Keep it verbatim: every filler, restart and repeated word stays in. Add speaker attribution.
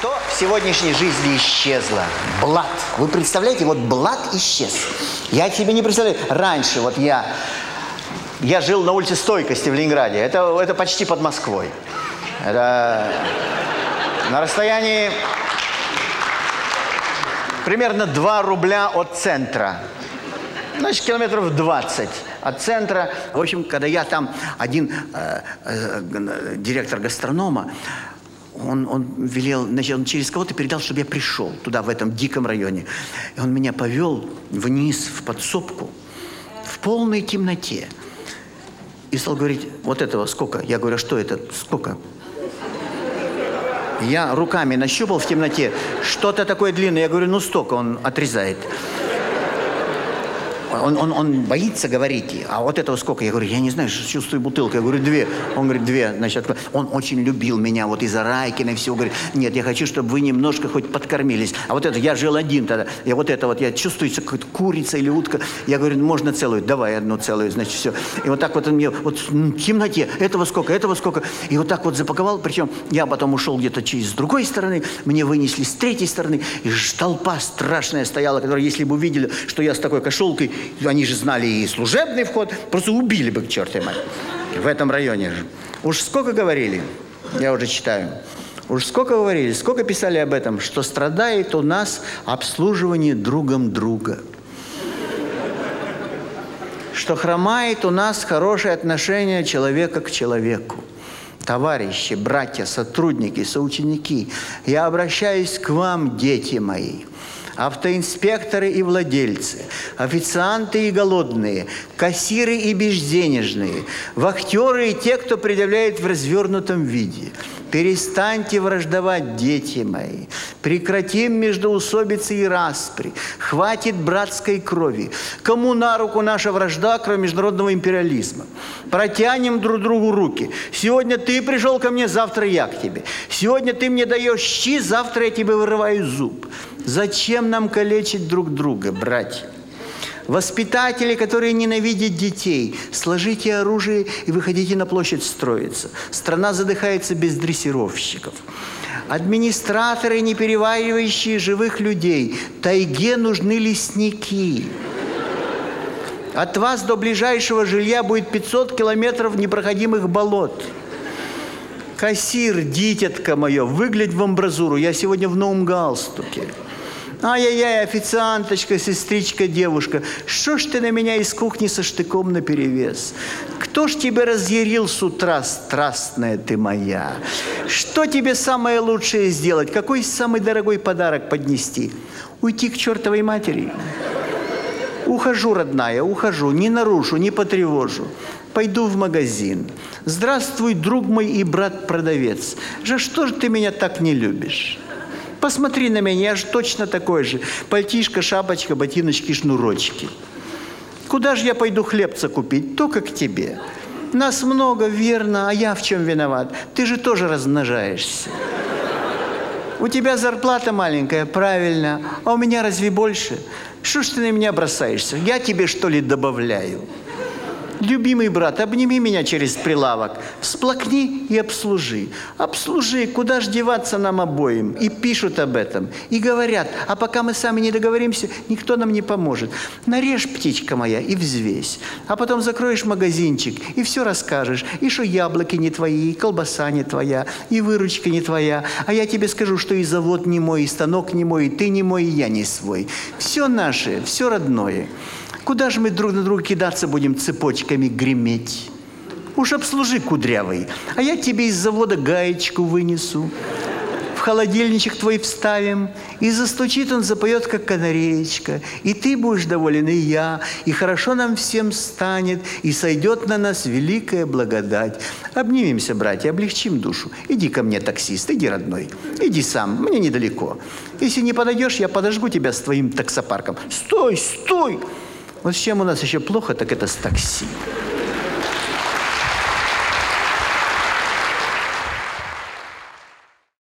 Speaker 1: что в сегодняшней жизни исчезло? Блат. Вы представляете, вот блат исчез. Я себе не представляю. Раньше вот я, я жил на улице Стойкости в Ленинграде. Это, это почти под Москвой. Это на расстоянии примерно два рубля от центра. Значит, километров двадцать от центра. В общем, когда я там, один э, э, директор гастронома, он, он велел, значит, он через кого-то передал, чтобы я пришел туда, в этом диком районе. И он меня повел вниз в подсобку в полной темноте. И стал говорить, вот этого сколько? Я говорю, а что это? Сколько? Я руками нащупал в темноте, что-то такое длинное. Я говорю, ну столько, он отрезает. Он, он, он боится говорить, а вот этого сколько? Я говорю, я не знаю, чувствую бутылку. Я говорю, две. Он говорит, две. Значит, он очень любил меня, вот из-за Райкина и всего. Говорит, нет, я хочу, чтобы вы немножко хоть подкормились. А вот это, я жил один тогда. Я вот это вот, я чувствую, какая-то курица или утка. Я говорю, можно целую? Давай одну целую, значит, все. И вот так вот он мне, вот в темноте, этого сколько, этого сколько. И вот так вот запаковал. Причем я потом ушел где-то через с другой стороны. Мне вынесли с третьей стороны. И толпа страшная стояла, которая, если бы увидели, что я с такой кошелкой, они же знали и служебный вход, просто убили бы к чертовой матери. В этом районе же. Уж сколько говорили, я уже читаю, уж сколько говорили, сколько писали об этом, что страдает у нас обслуживание другом друга. Что хромает у нас хорошее отношение человека к человеку. Товарищи, братья, сотрудники, соученики, я обращаюсь к вам, дети мои. Автоинспекторы и владельцы, официанты и голодные, кассиры и безденежные, вахтеры и те, кто предъявляет в развернутом виде. Перестаньте враждовать, дети мои. Прекратим междоусобицы и распри. Хватит братской крови. Кому на руку наша вражда, кроме международного империализма? Протянем друг другу руки. Сегодня ты пришел ко мне, завтра я к тебе. Сегодня ты мне даешь щи, завтра я тебе вырываю зуб. Зачем нам калечить друг друга, братья? Воспитатели, которые ненавидят детей, сложите оружие и выходите на площадь строиться. Страна задыхается без дрессировщиков. Администраторы, не переваривающие живых людей, тайге нужны лесники. От вас до ближайшего жилья будет пятьсот километров непроходимых болот. Кассир, дитятка мое, выглядь в амбразуру, я сегодня в новом галстуке. Ай-яй-яй, официанточка, сестричка, девушка, что ж ты на меня из кухни со штыком наперевес? Кто ж тебя разъярил с утра, страстная ты моя? Что тебе самое лучшее сделать? Какой самый дорогой подарок поднести? Уйти к чертовой матери? Ухожу, родная, ухожу, не нарушу, не потревожу. Пойду в магазин. Здравствуй, друг мой и брат-продавец. За что же ты меня так не любишь? Посмотри на меня, я же точно такой же. Пальтишко, шапочка, ботиночки, шнурочки. Куда же я пойду хлебца купить? Только к тебе. Нас много, верно, а я в чем виноват? Ты же тоже размножаешься. У тебя зарплата маленькая, правильно. А у меня разве больше? Что ж ты на меня бросаешься? Я тебе, что ли, добавляю? Любимый брат, обними меня через прилавок, всплакни и обслужи. Обслужи, куда ж деваться нам обоим? И пишут об этом, и говорят, а пока мы сами не договоримся, никто нам не поможет. Нарежь, птичка моя, и взвесь. А потом закроешь магазинчик, и все расскажешь. И что яблоки не твои, и колбаса не твоя, и выручка не твоя. А я тебе скажу, что и завод не мой, и станок не мой, и ты не мой, и я не свой. Все наше, все родное. Куда же мы друг на друга кидаться будем, цепочками греметь? Уж обслужи, кудрявый, а я тебе из завода гаечку вынесу. В холодильничек твой вставим, и застучит он, запоет, как канареечка. И ты будешь доволен, и я, и хорошо нам всем станет, и сойдет на нас великая благодать. Обнимемся, братья, облегчим душу. Иди ко мне, таксист, иди, родной, иди сам, мне недалеко. Если не подойдешь, я подожгу тебя с твоим таксопарком. Стой, стой! Вот с чем у нас еще плохо, так это с такси.